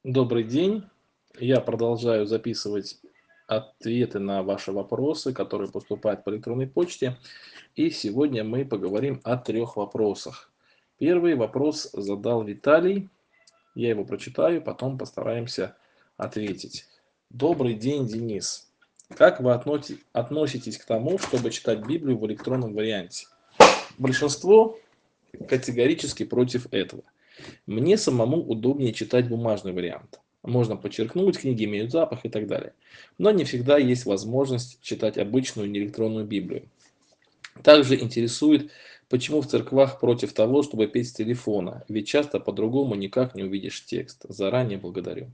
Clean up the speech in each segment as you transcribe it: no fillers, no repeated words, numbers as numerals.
Добрый день. Я продолжаю записывать ответы на ваши вопросы, которые поступают по электронной почте. И сегодня мы поговорим о трех вопросах. Первый вопрос задал Виталий. Я его прочитаю, потом постараемся ответить. Добрый день, Денис. Как вы относитесь к тому, чтобы читать Библию в электронном варианте? Большинство категорически против этого. Мне самому удобнее читать бумажный вариант. Можно подчеркнуть, книги имеют запах и так далее. Но не всегда есть возможность читать обычную неэлектронную Библию. Также интересует, почему в церквах против того, чтобы петь с телефона, ведь часто по-другому никак не увидишь текст. Заранее благодарю.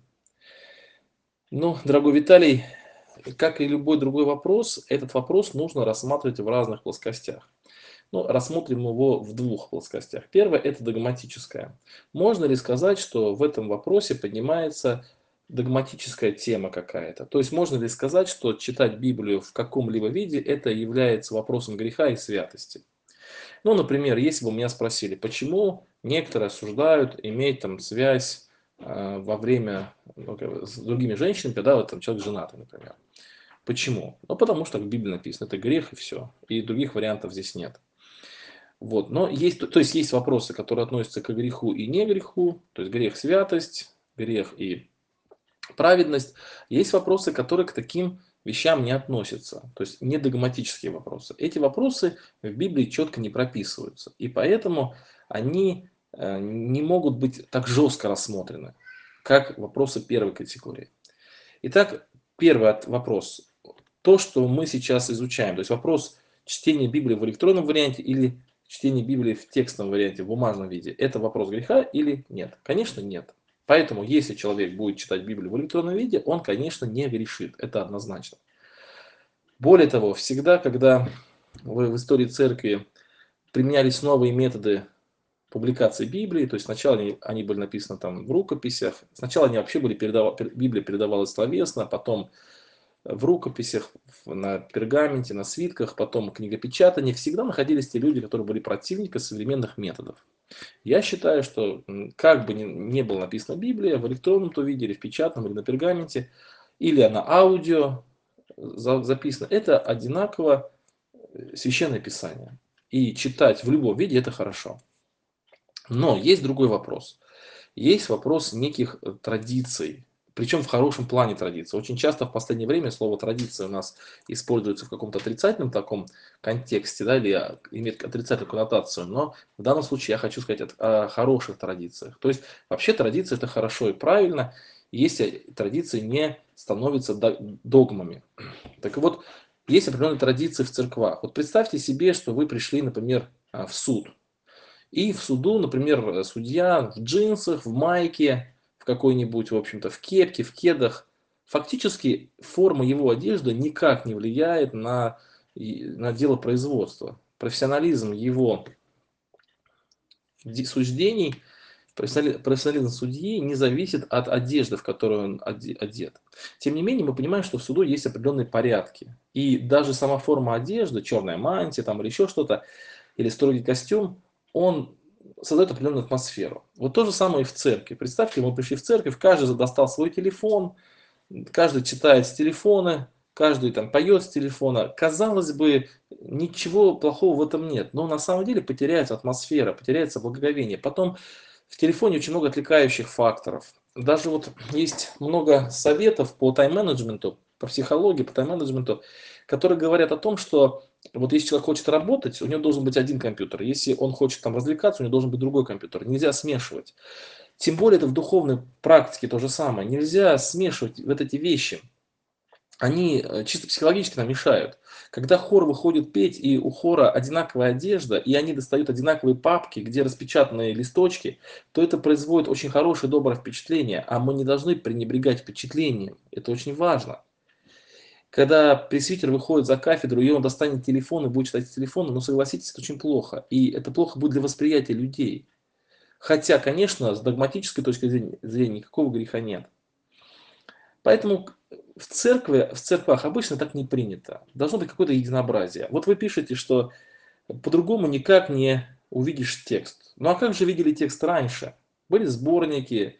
Ну, дорогой Виталий, как и любой другой вопрос, этот вопрос нужно рассматривать в разных плоскостях. Ну, рассмотрим его в двух плоскостях. Первое – это догматическое. Можно ли сказать, что в этом вопросе поднимается догматическая тема какая-то? То есть можно ли сказать, что читать Библию в каком-либо виде это является вопросом греха и святости? Ну, например, если бы меня спросили, почему некоторые осуждают иметь там связь во время с другими женщинами, когда вот, там, человек женатый, например. Почему? Ну, потому что в Библии написано, это грех и все. И других вариантов здесь нет. Вот. Но есть, то есть есть вопросы, которые относятся к греху и не греху, то есть грех святость, грех и праведность. Есть вопросы, которые к таким вещам не относятся, то есть не догматические вопросы. Эти вопросы в Библии четко не прописываются, и поэтому они не могут быть так жестко рассмотрены, как вопросы первой категории. Итак, первый вопрос. То, что мы сейчас изучаем, то есть вопрос чтения Библии в электронном варианте или чтения Библии в текстовом варианте, в бумажном виде, это вопрос греха или нет? Конечно, нет. Поэтому, если человек будет читать Библию в электронном виде, он, конечно, не грешит. Это однозначно. Более того, всегда, когда в истории церкви применялись новые методы публикации Библии, то есть сначала они были написаны там в рукописях, сначала они вообще были Библия передавалась словесно, потом в рукописях, на пергаменте, на свитках, потом книгопечатание, всегда находились те люди, которые были противниками современных методов. Я считаю, что как бы ни была написана Библия, в электронном то виде, или в печатном, или на пергаменте, или она аудио записана, это одинаково священное писание. И читать в любом виде это хорошо. Но есть другой вопрос. Есть вопрос неких традиций, причем в хорошем плане традиции. Очень часто в последнее время слово традиция у нас используется в каком-то отрицательном таком контексте, да, или имеет отрицательную коннотацию. Но в данном случае я хочу сказать о хороших традициях. То есть вообще традиция это хорошо и правильно, если традиции не становятся догмами. Так вот, есть определенные традиции в церквах. Вот представьте себе, что вы пришли, например, в суд. И в суду, например, судья в джинсах, в майке, в какой-нибудь, в общем-то, в кепке, в кедах. Фактически форма его одежды никак не влияет на дело производства. Профессионализм его суждений, профессионализм судьи не зависит от одежды, в которую он одет. Тем не менее, мы понимаем, что в суду есть определенные порядки. И даже сама форма одежды, черная мантия там, или еще что-то, или строгий костюм, он создает определенную атмосферу. Вот то же самое и в церкви. Представьте, мы пришли в церковь, каждый достал свой телефон, каждый читает с телефона, каждый там поет с телефона. Казалось бы, ничего плохого в этом нет. Но на самом деле потеряется атмосфера, потеряется благоговение. Потом в телефоне очень много отвлекающих факторов. Даже вот есть много советов по тайм-менеджменту, по психологии, по тайм-менеджменту, которые говорят о том, что вот если человек хочет работать, у него должен быть один компьютер. Если он хочет там развлекаться, у него должен быть другой компьютер. Нельзя смешивать. Тем более это в духовной практике то же самое. Нельзя смешивать вот эти вещи. Они чисто психологически нам мешают. Когда хор выходит петь, и у хора одинаковая одежда, и они достают одинаковые папки, где распечатанные листочки, то это производит очень хорошее, доброе впечатление. А мы не должны пренебрегать впечатлением. Это очень важно. Когда пресвитер выходит за кафедру, и он достанет телефон и будет читать с телефона, ну согласитесь, это очень плохо. И это плохо будет для восприятия людей. Хотя, конечно, с догматической точки зрения никакого греха нет. Поэтому в церквах обычно так не принято. Должно быть какое-то единообразие. Вот вы пишете, что по-другому никак не увидишь текст. Ну а как же видели текст раньше? Были сборники,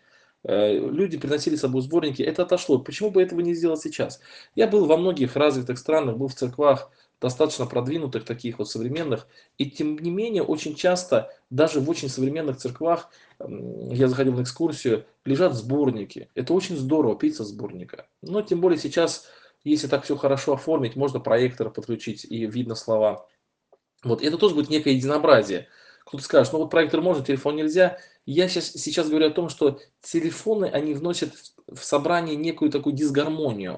Люди приносили с собой сборники, это отошло. Почему бы этого не сделать сейчас? Я был во многих развитых странах, был в церквах достаточно продвинутых, таких вот современных, и тем не менее очень часто, даже в очень современных церквах, я заходил на экскурсию, лежат сборники. Это очень здорово, петь со сборника. Но тем более сейчас, если так все хорошо оформить, можно проектор подключить и видно слова. Вот, это тоже будет некое единообразие. Кто-то скажет, ну вот проектор можно, телефон нельзя. Я сейчас говорю о том, что телефоны, они вносят в собрание некую такую дисгармонию.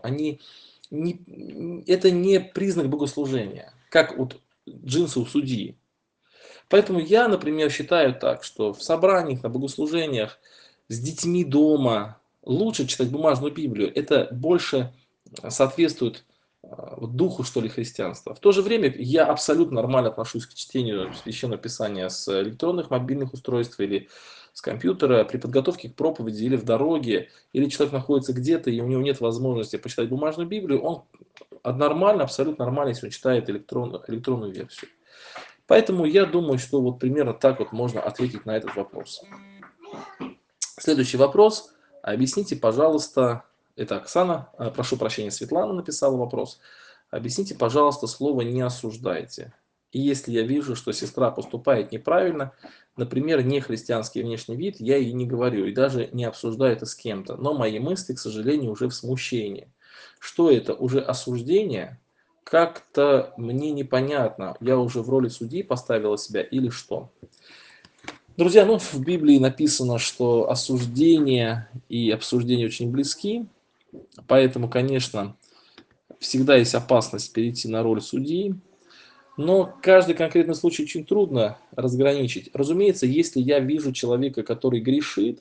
Это не признак богослужения, как вот джинсы у судьи. Поэтому я, например, считаю так, что в собраниях, на богослужениях, с детьми дома лучше читать бумажную Библию. Это больше соответствует вот духу, что ли, христианства. В то же время я абсолютно нормально отношусь к чтению Священного Писания с электронных мобильных устройств или с компьютера при подготовке к проповеди или в дороге, или человек находится где-то, и у него нет возможности почитать бумажную Библию, он нормально, абсолютно нормально, если он читает электронную версию. Поэтому я думаю, что вот примерно так вот можно ответить на этот вопрос. Следующий вопрос. Объясните, пожалуйста, это Оксана, прошу прощения, Светлана написала вопрос. Объясните, пожалуйста, слово «не осуждайте». И если я вижу, что сестра поступает неправильно, например, не христианский внешний вид, я ей не говорю и даже не обсуждаю это с кем-то. Но мои мысли, к сожалению, уже в смущении. Что это? Уже осуждение? Как-то мне непонятно. Я уже в роли судьи поставила себя или что? Друзья, ну в Библии написано, что осуждение и обсуждение очень близки. Поэтому, конечно, всегда есть опасность перейти на роль судьи. Но каждый конкретный случай очень трудно разграничить. Разумеется, если я вижу человека, который грешит,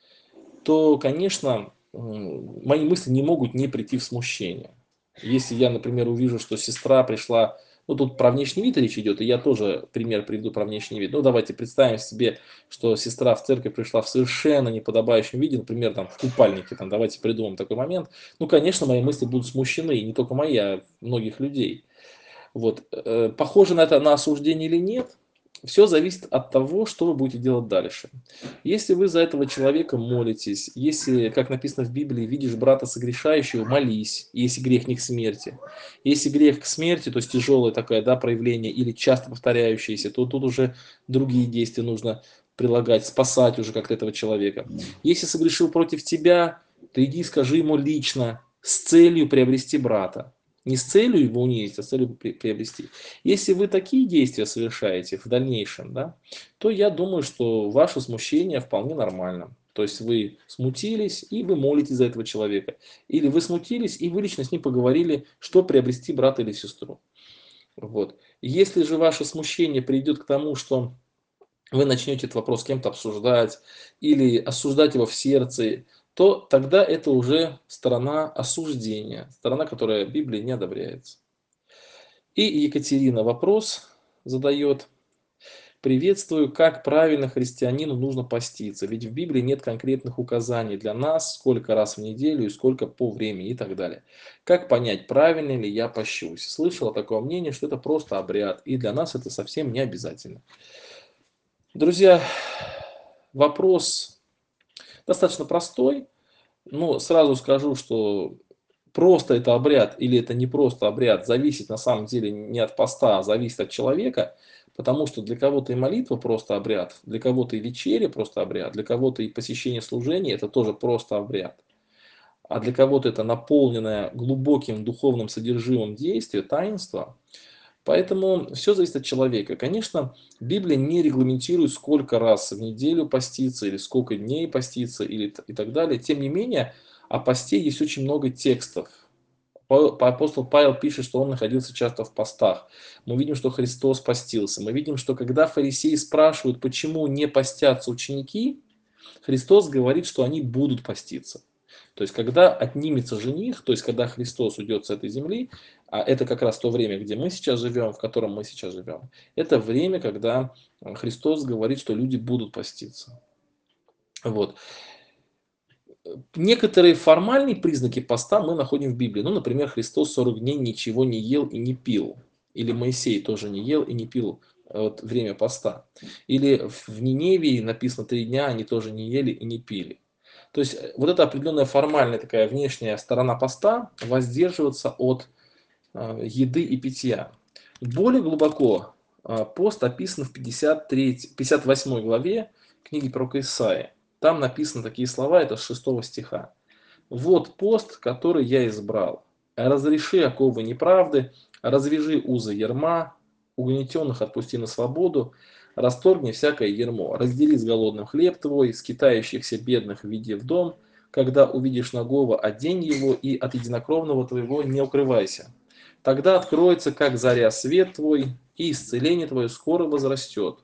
то, конечно, мои мысли не могут не прийти в смущение. Если я, например, увижу, что сестра пришла, ну тут про внешний вид речь идет, и я тоже пример приведу про внешний вид. Ну давайте представим себе, что сестра в церковь пришла в совершенно неподобающем виде, например, там в купальнике, там, давайте придумаем такой момент. Ну, конечно, мои мысли будут смущены, и не только мои, а многих людей. Вот. Похоже на это на осуждение или нет, все зависит от того, что вы будете делать дальше. Если вы за этого человека молитесь, если, как написано в Библии, видишь брата согрешающего, молись, если грех не к смерти. Если грех к смерти, то есть тяжелое такое, да, проявление или часто повторяющееся, то тут уже другие действия нужно прилагать, спасать уже как-то этого человека. Если согрешил против тебя, то иди скажи ему лично с целью приобрести брата. Не с целью его унизить, а с целью приобрести. Если вы такие действия совершаете в дальнейшем, да, то я думаю, что ваше смущение вполне нормально. То есть вы смутились, и вы молитесь за этого человека. Или вы смутились, и вы лично с ним поговорили, что приобрести брата или сестру. Вот. Если же ваше смущение приведет к тому, что вы начнете этот вопрос с кем-то обсуждать или осуждать его в сердце, то тогда это уже сторона осуждения, сторона, которая Библии не одобряется. И Екатерина вопрос задает. Приветствую, как правильно христианину нужно поститься, ведь в Библии нет конкретных указаний для нас, сколько раз в неделю и сколько по времени и так далее. Как понять, правильно ли я пощусь? Слышала такое мнение, что это просто обряд, и для нас это совсем не обязательно. Друзья, вопрос достаточно простой, но сразу скажу, что просто это обряд или это не просто обряд, зависит на самом деле не от поста, а зависит от человека, потому что для кого-то и молитва просто обряд, для кого-то и вечеря просто обряд, для кого-то и посещение служения это тоже просто обряд, а для кого-то это наполненное глубоким духовным содержимым действие, таинство. Поэтому все зависит от человека. Конечно, Библия не регламентирует, сколько раз в неделю поститься, или сколько дней поститься, или и так далее. Тем не менее, о посте есть очень много текстов. Апостол Павел пишет, что он находился часто в постах. Мы видим, что Христос постился. Мы видим, что когда фарисеи спрашивают, почему не постятся ученики, Христос говорит, что они будут поститься. То есть, когда отнимется жених, то есть, когда Христос уйдет с этой земли, а это как раз то время, где мы сейчас живем, в котором мы сейчас живем, это время, когда Христос говорит, что люди будут поститься. Вот. Некоторые формальные признаки поста мы находим в Библии. Ну, например, Христос 40 дней ничего не ел и не пил. Или Моисей тоже не ел и не пил вот, время поста. Или в Ниневии написано 3 дня они тоже не ели и не пили. То есть вот эта определенная формальная такая внешняя сторона поста — воздерживаться от еды и питья. Более глубоко пост описан в 58 главе книги пророка Исаии. Там написаны такие слова, это с 6 стиха. «Вот пост, который я избрал. Разреши оковы неправды, развяжи узы ярма, угнетенных отпусти на свободу, расторгни всякое ярмо, раздели с голодным хлеб твой, скитающихся бедных введи в дом, когда увидишь нагого, одень его, и от единокровного твоего не укрывайся. Тогда откроется, как заря, свет твой, и исцеление твое скоро возрастет».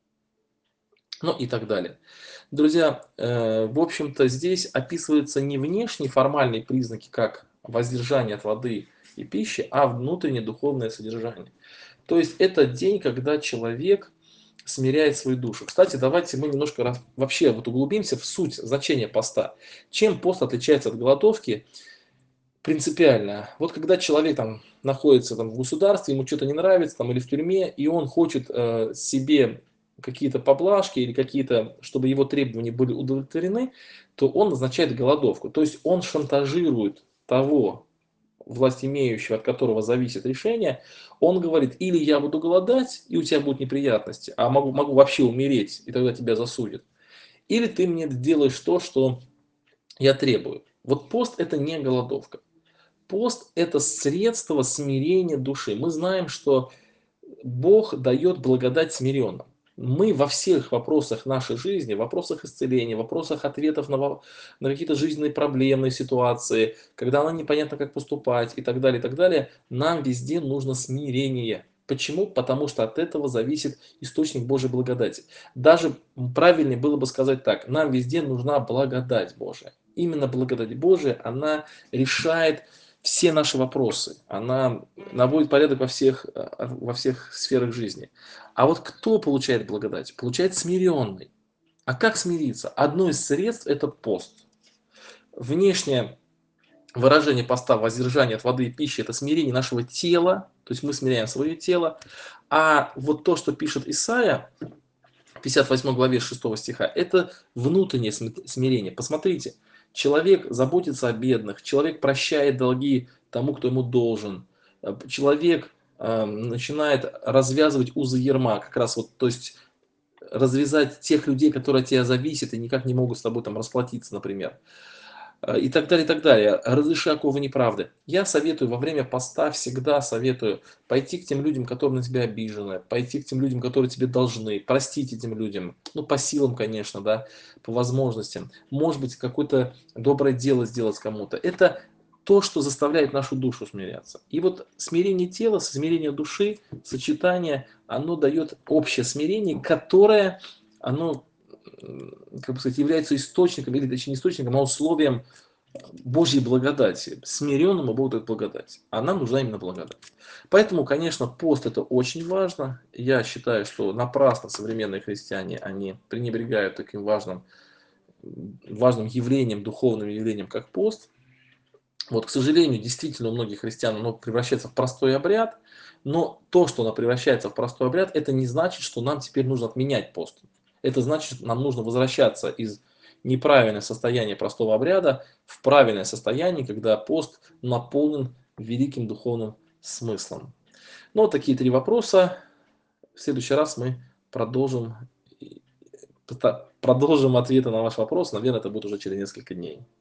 Ну и так далее. Друзья, в общем-то, здесь описываются не внешние формальные признаки, как воздержание от воды и пищи, а внутреннее духовное содержание. То есть это день, когда человек смиряет свою душу. Кстати, давайте мы немножко вообще вот углубимся в суть значения поста. Чем пост отличается от голодовки? Принципиально. Вот когда человек там находится там, в государстве, ему что-то не нравится, там, или в тюрьме, и он хочет себе какие-то поблажки или какие-то, чтобы его требования были удовлетворены, то он назначает голодовку. То есть он шантажирует того власть имеющего, от которого зависит решение. Он говорит: или я буду голодать, и у тебя будут неприятности, а могу вообще умереть, и тогда тебя засудят. Или ты мне делаешь то, что я требую. Вот пост — это не голодовка. Пост — это средство смирения души. Мы знаем, что Бог дает благодать смиренным. Мы во всех вопросах нашей жизни, в вопросах исцеления, в вопросах ответов на какие-то жизненные проблемные ситуации, когда нам непонятно, как поступать и так далее, нам везде нужно смирение. Почему? Потому что от этого зависит источник Божьей благодати. Даже правильнее было бы сказать так: нам везде нужна благодать Божия. Именно благодать Божия, она решает все наши вопросы, она наводит порядок во всех сферах жизни. А вот кто получает благодать? Получает смиренный. А как смириться? Одно из средств — это пост. Внешнее выражение поста, воздержание от воды и пищи — это смирение нашего тела, то есть мы смиряем свое тело. А вот то, что пишет Исаия в 58 главе 6 стиха, это внутреннее смирение. Посмотрите, человек заботится о бедных, человек прощает долги тому, кто ему должен, человек начинает развязывать узы ярма, как раз вот, то есть развязать тех людей, которые от тебя зависят и никак не могут с тобой там расплатиться, например. И так далее, и так далее. Разреши оковы неправды. Я советую во время поста, всегда советую пойти к тем людям, которые на тебя обижены, пойти к тем людям, которые тебе должны, простить этим людям, ну, по силам, конечно, да, по возможностям. Может быть, какое-то доброе дело сделать кому-то. Это то, что заставляет нашу душу смиряться. И вот смирение тела, смирение души, сочетание, оно дает общее смирение, которое, оно, как бы сказать, является источником, или точнее не источником, а условием Божьей благодати. Смиренному Богу дает благодать. А нам нужна именно благодать. Поэтому, конечно, пост — это очень важно. Я считаю, что напрасно современные христиане, они пренебрегают таким важным явлением, духовным явлением, как пост. Вот, к сожалению, действительно у многих христиан оно превращается в простой обряд, но то, что оно превращается в простой обряд, это не значит, что нам теперь нужно отменять пост. Это значит, что нам нужно возвращаться из неправильного состояния простого обряда в правильное состояние, когда пост наполнен великим духовным смыслом. Ну, вот такие три вопроса. В следующий раз мы продолжим, продолжим ответы на ваш вопрос. Наверное, это будет уже через несколько дней.